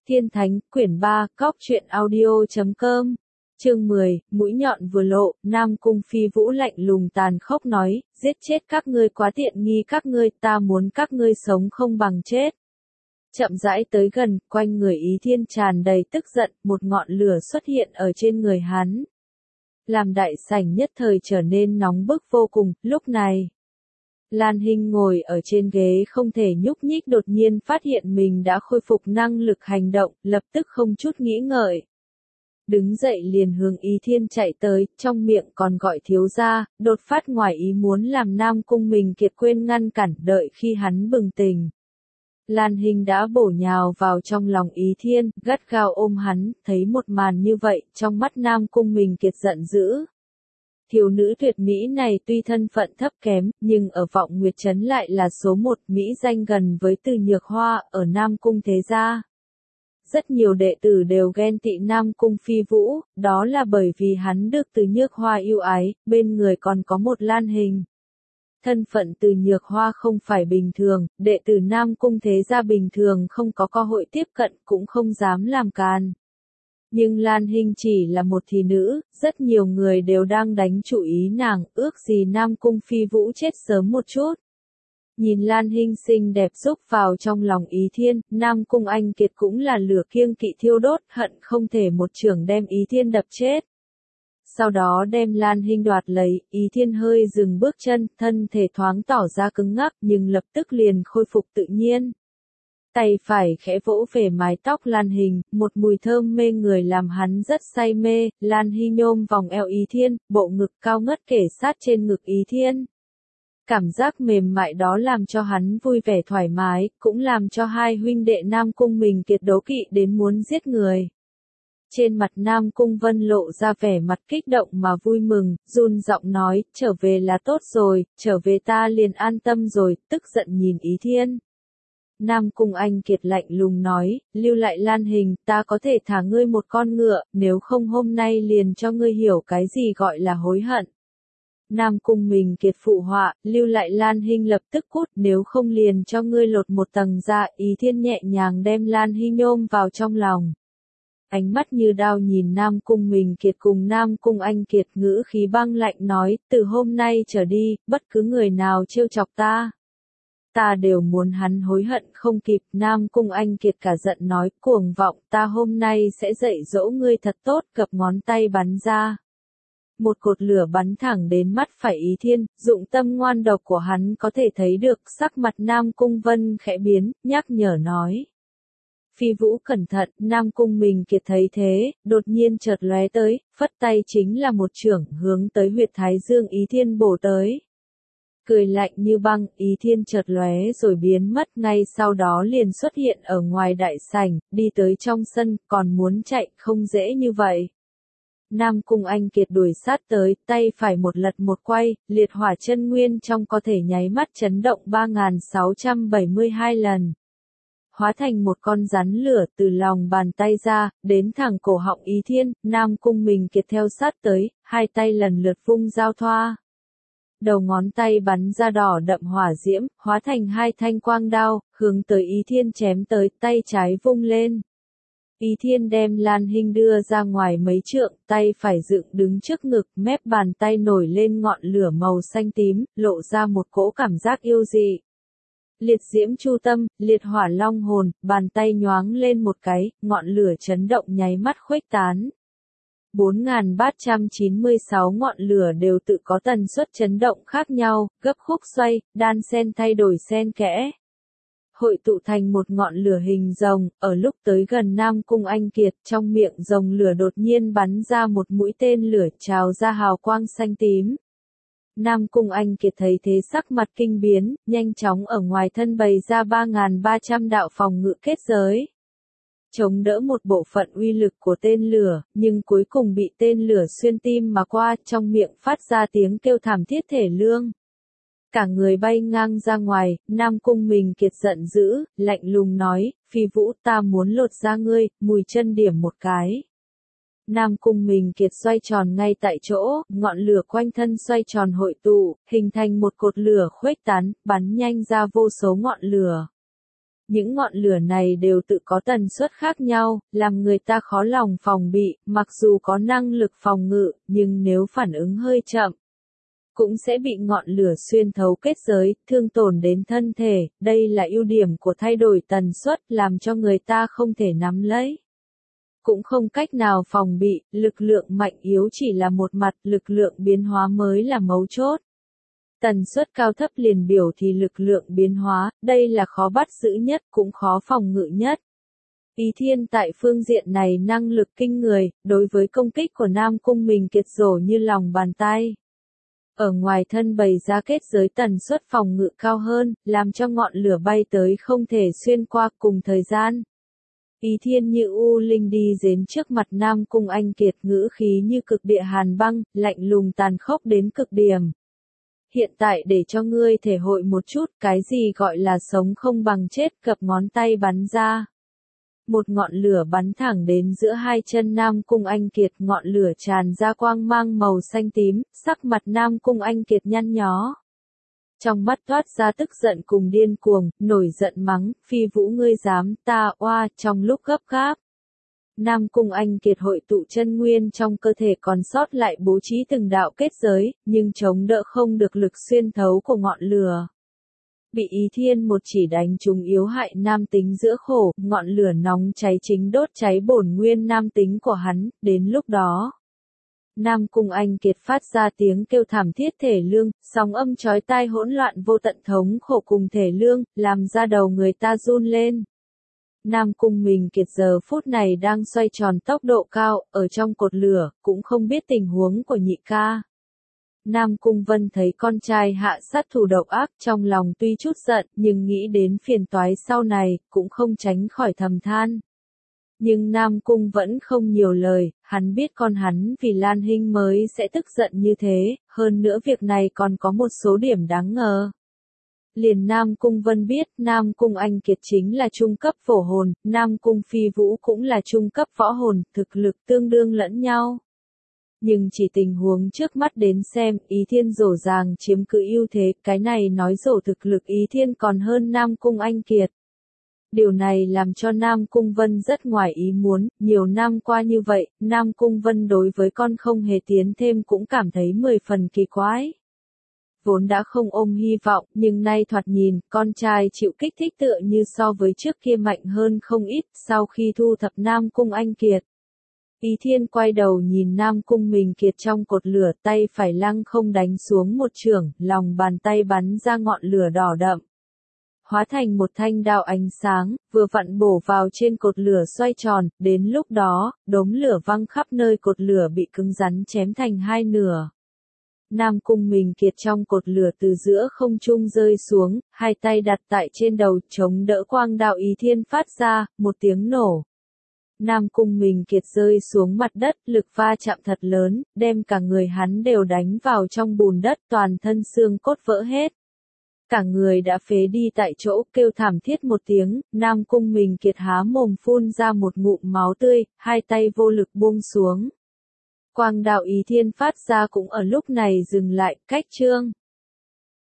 Thiên Thánh, quyển 3, Cóc truyện audio.com. Chương 10, mũi nhọn vừa lộ, Nam Cung Phi Vũ lạnh lùng tàn khốc nói, giết chết các ngươi quá tiện nghi các ngươi, ta muốn các ngươi sống không bằng chết. Chậm rãi tới gần, quanh người Ý Thiên tràn đầy tức giận, một ngọn lửa xuất hiện ở trên người hắn. Làm đại sảnh nhất thời trở nên nóng bức vô cùng, lúc này. Lan Hinh ngồi ở trên ghế không thể nhúc nhích đột nhiên phát hiện mình đã khôi phục năng lực hành động, lập tức không chút nghĩ ngợi. Đứng dậy liền hướng Ý Thiên chạy tới, trong miệng còn gọi thiếu gia, đột phát ngoài ý muốn làm Nam Cung mình kiệt quên ngăn cản đợi khi hắn bừng tỉnh. Lan Hinh đã bổ nhào vào trong lòng Ý Thiên, gắt gao ôm hắn, thấy một màn như vậy, trong mắt Nam Cung mình kiệt giận dữ. Thiếu nữ tuyệt mỹ này tuy thân phận thấp kém, nhưng ở Vọng Nguyệt Trấn lại là số một mỹ danh gần với Từ Nhược Hoa ở Nam Cung thế gia. Rất nhiều đệ tử đều ghen tị Nam Cung Phi Vũ, đó là bởi vì hắn được Từ Nhược Hoa yêu ái, bên người còn có một Lan Hình. Thân phận Từ Nhược Hoa không phải bình thường, đệ tử Nam Cung thế gia bình thường không có cơ hội tiếp cận cũng không dám làm càn. Nhưng Lan Hinh chỉ là một thị nữ, rất nhiều người đều đang đánh chủ ý nàng, ước gì Nam Cung Phi Vũ chết sớm một chút. Nhìn Lan Hinh xinh đẹp rúc vào trong lòng Ý Thiên, Nam Cung Anh Kiệt cũng là lửa kiêng kỵ thiêu đốt, hận không thể một chưởng đem Ý Thiên đập chết. Sau đó đem Lan Hinh đoạt lấy, Ý Thiên hơi dừng bước chân, thân thể thoáng tỏ ra cứng ngắc nhưng lập tức liền khôi phục tự nhiên. Tay phải khẽ vỗ về mái tóc Lan Hinh, một mùi thơm mê người làm hắn rất say mê, Lan Hinh nhôm vòng eo Ý Thiên, bộ ngực cao ngất kể sát trên ngực Ý Thiên. Cảm giác mềm mại đó làm cho hắn vui vẻ thoải mái, cũng làm cho hai huynh đệ Nam Cung mình kiệt đố kỵ đến muốn giết người. Trên mặt Nam Cung Vân lộ ra vẻ mặt kích động mà vui mừng, run giọng nói, trở về là tốt rồi, trở về ta liền an tâm rồi, tức giận nhìn Ý Thiên. Nam Cung Anh Kiệt lạnh lùng nói, lưu lại Lan Hình, ta có thể thả ngươi một con ngựa, nếu không hôm nay liền cho ngươi hiểu cái gì gọi là hối hận. Nam Cung mình Kiệt phụ họa, lưu lại Lan Hinh lập tức cút, nếu không liền cho ngươi lột một tầng da. Ý Thiên nhẹ nhàng đem Lan Hinh nhôm vào trong lòng. Ánh mắt như đao nhìn Nam Cung mình Kiệt cùng Nam Cung Anh Kiệt, ngữ khí băng lạnh nói, từ hôm nay trở đi, bất cứ người nào trêu chọc ta đều muốn hắn hối hận không kịp. Nam Cung Anh Kiệt cả giận nói, cuồng vọng, ta hôm nay sẽ dạy dỗ ngươi thật tốt, gập ngón tay bắn ra. Một cột lửa bắn thẳng đến mắt phải Ý Thiên, dụng tâm ngoan độc của hắn có thể thấy được, sắc mặt Nam Cung Vân khẽ biến, nhắc nhở nói. Phi Vũ cẩn thận, Nam Cung mình kiệt thấy thế, đột nhiên chợt lóe tới, phất tay chính là một chưởng hướng tới huyệt thái dương Ý Thiên bổ tới. Cười lạnh như băng, Ý Thiên chợt lóe rồi biến mất, ngay sau đó liền xuất hiện ở ngoài đại sảnh, đi tới trong sân, còn muốn chạy không dễ như vậy. Nam Cung Anh Kiệt đuổi sát tới, tay phải một lật một quay, liệt hỏa chân nguyên trong có thể nháy mắt chấn động 3672 lần. Hóa thành một con rắn lửa từ lòng bàn tay ra, đến thẳng cổ họng Ý Thiên, Nam Cung mình Kiệt theo sát tới, hai tay lần lượt vung giao thoa. Đầu ngón tay bắn ra đỏ đậm hỏa diễm, hóa thành hai thanh quang đao, hướng tới Ý Thiên chém tới, tay trái vung lên. Ý Thiên đem Lan Hinh đưa ra ngoài mấy trượng, tay phải dựng đứng trước ngực, mép bàn tay nổi lên ngọn lửa màu xanh tím, lộ ra một cỗ cảm giác yêu dị. Liệt diễm chu tâm, liệt hỏa long hồn, bàn tay nhoáng lên một cái, ngọn lửa chấn động nháy mắt khuếch tán. 4396 ngọn lửa đều tự có tần suất chấn động khác nhau, gấp khúc xoay, đan xen thay đổi xen kẽ. Hội tụ thành một ngọn lửa hình rồng, ở lúc tới gần Nam Cung Anh Kiệt, trong miệng rồng lửa đột nhiên bắn ra một mũi tên lửa trào ra hào quang xanh tím. Nam Cung Anh Kiệt thấy thế sắc mặt kinh biến, nhanh chóng ở ngoài thân bày ra 3300 đạo phòng ngự kết giới. Chống đỡ một bộ phận uy lực của tên lửa, nhưng cuối cùng bị tên lửa xuyên tim mà qua, trong miệng phát ra tiếng kêu thảm thiết thê lương. Cả người bay ngang ra ngoài, Nam Cung mình Kiệt giận dữ, lạnh lùng nói, Phi Vũ ta muốn lột da ngươi, mùi chân điểm một cái. Nam Cung mình Kiệt xoay tròn ngay tại chỗ, ngọn lửa quanh thân xoay tròn hội tụ, hình thành một cột lửa khuếch tán, bắn nhanh ra vô số ngọn lửa. Những ngọn lửa này đều tự có tần suất khác nhau, làm người ta khó lòng phòng bị, mặc dù có năng lực phòng ngự, nhưng nếu phản ứng hơi chậm, cũng sẽ bị ngọn lửa xuyên thấu kết giới, thương tổn đến thân thể. Đây là ưu điểm của thay đổi tần suất, làm cho người ta không thể nắm lấy, cũng không cách nào phòng bị. Lực lượng mạnh yếu chỉ là một mặt, lực lượng biến hóa mới là mấu chốt. Tần suất cao thấp liền biểu thì lực lượng biến hóa, đây là khó bắt giữ nhất, cũng khó phòng ngự nhất. Ý Thiên tại phương diện này năng lực kinh người, đối với công kích của Nam Cung mình kiệt rổ như lòng bàn tay. Ở ngoài thân bày ra kết giới tần suất phòng ngự cao hơn, làm cho ngọn lửa bay tới không thể xuyên qua. Cùng thời gian, Ý Thiên như u linh đi đến trước mặt Nam Cung Anh Kiệt, ngữ khí như cực địa hàn băng, lạnh lùng tàn khốc đến cực điểm. Hiện tại để cho ngươi thể hội một chút, cái gì gọi là sống không bằng chết. Cập ngón tay bắn ra. Một ngọn lửa bắn thẳng đến giữa hai chân Nam Cung Anh Kiệt, ngọn lửa tràn ra quang mang màu xanh tím, sắc mặt Nam Cung Anh Kiệt nhăn nhó. Trong mắt toát ra tức giận cùng điên cuồng, nổi giận mắng, Phi Vũ ngươi dám, ta oa. Trong lúc gấp gáp, Nam Cung Anh Kiệt hội tụ chân nguyên trong cơ thể còn sót lại, bố trí từng đạo kết giới, nhưng chống đỡ không được lực xuyên thấu của ngọn lửa. Bị Ý Thiên một chỉ đánh trúng yếu hại nam tính giữa khổ, ngọn lửa nóng cháy chính đốt cháy bổn nguyên nam tính của hắn. Đến lúc đó, Nam Cung Anh Kiệt phát ra tiếng kêu thảm thiết thể lương, sóng âm chói tai hỗn loạn vô tận thống khổ cùng thể lương, làm da đầu người ta run lên. Nam Cung mình Kiệt giờ phút này đang xoay tròn tốc độ cao, ở trong cột lửa, cũng không biết tình huống của nhị ca. Nam Cung Vân thấy con trai hạ sát thủ độc ác, trong lòng tuy chút giận, nhưng nghĩ đến phiền toái sau này, cũng không tránh khỏi thầm than. Nhưng Nam Cung vẫn không nhiều lời, hắn biết con hắn vì Lan Hinh mới sẽ tức giận như thế, hơn nữa việc này còn có một số điểm đáng ngờ. Liền Nam Cung Vân biết, Nam Cung Anh Kiệt chính là trung cấp phổ hồn, Nam Cung Phi Vũ cũng là trung cấp võ hồn, thực lực tương đương lẫn nhau. Nhưng chỉ tình huống trước mắt đến xem, Ý Thiên dỗ dàng chiếm cứ ưu thế, cái này nói dỗ thực lực Ý Thiên còn hơn Nam Cung Anh Kiệt. Điều này làm cho Nam Cung Vân rất ngoài ý muốn, nhiều năm qua như vậy, Nam Cung Vân đối với con không hề tiến thêm cũng cảm thấy 10 phần kỳ quái. Vốn đã không ôm hy vọng, nhưng nay thoạt nhìn, con trai chịu kích thích tựa như so với trước kia mạnh hơn không ít. Sau khi thu thập Nam Cung Anh Kiệt, Ý Thiên quay đầu nhìn Nam Cung mình Kiệt trong cột lửa, tay phải lăng không đánh xuống một chưởng, lòng bàn tay bắn ra ngọn lửa đỏ đậm, hóa thành một thanh đao ánh sáng, vừa vặn bổ vào trên cột lửa xoay tròn. Đến lúc đó, đốm lửa văng khắp nơi, cột lửa bị cứng rắn chém thành hai nửa. Nam Cung mình Kiệt trong cột lửa từ giữa không trung rơi xuống, hai tay đặt tại trên đầu, chống đỡ quang đạo Ý Thiên phát ra, một tiếng nổ. Nam Cung mình Kiệt rơi xuống mặt đất, lực va chạm thật lớn, đem cả người hắn đều đánh vào trong bùn đất, toàn thân xương cốt vỡ hết. Cả người đã phế đi tại chỗ, kêu thảm thiết một tiếng, Nam Cung mình Kiệt há mồm phun ra một ngụm máu tươi, hai tay vô lực buông xuống. Quang đạo Ý Thiên phát ra cũng ở lúc này dừng lại, cách chương